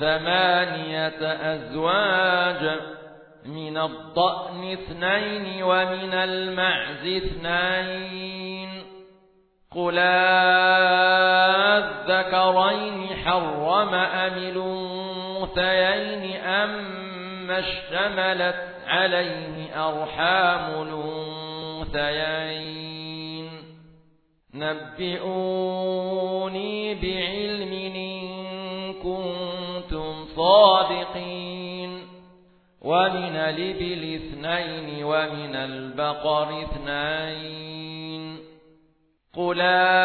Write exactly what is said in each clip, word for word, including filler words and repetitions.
ثمانية أزواج من الضأن اثنين ومن المعز اثنين قل الذكرين حرم أم الأنثيين أما اشتملت عليه أرحام الأنثيين نبئوني بعلم إن كنتم صادقين ومن الإبل اثنين ومن البقر اثنين قل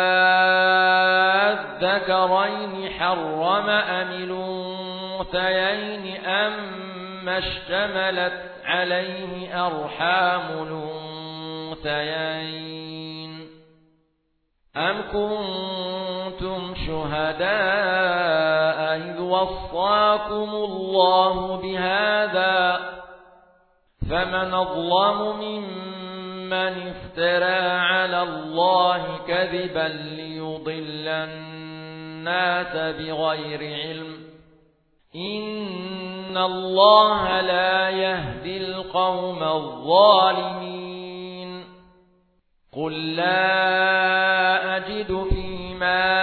الذكرين حرم أم الأنثيين أما اشتملت عليه أرحام الأنثيين أم كنتم شهداء إذ وصاكم الله بهذا فمن أظلم ممن افترى على الله كذبا ليضل الناس بغير علم إن الله لا يهدي القوم الظالمين قل لا أجد فيما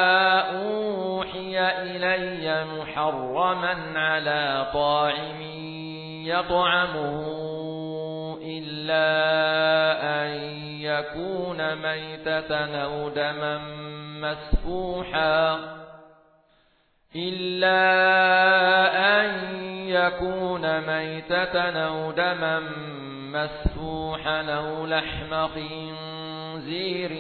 أوحي إلي محرما على طاعم يطعمه إلا أن يكون ميتة أو دما مسفوحا إلا أن يكون ميتة أو دما مسفوحا أو لحم خنزير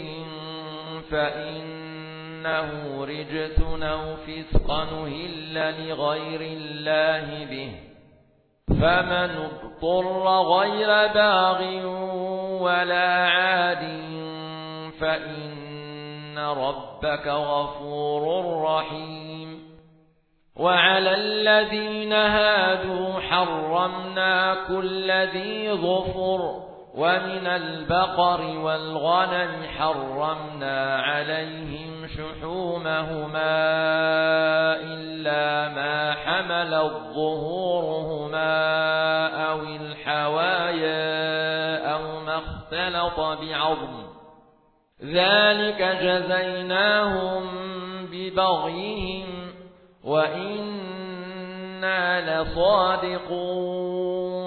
فإنه رجس أو فسقا أهل لغير الله به فمن اضطر غير باغ ولا عاد فإن ربك غفور رحيم وعلى الذين هادوا حرمنا كل ذي ظفر ومن البقر والغنم حرمنا عليهم شحومهما إلا ما حملت ظهورهما أو الحوايا أو ما اختلط بعظم ذلك جزيناهم ببغيهم وإنا لصادقون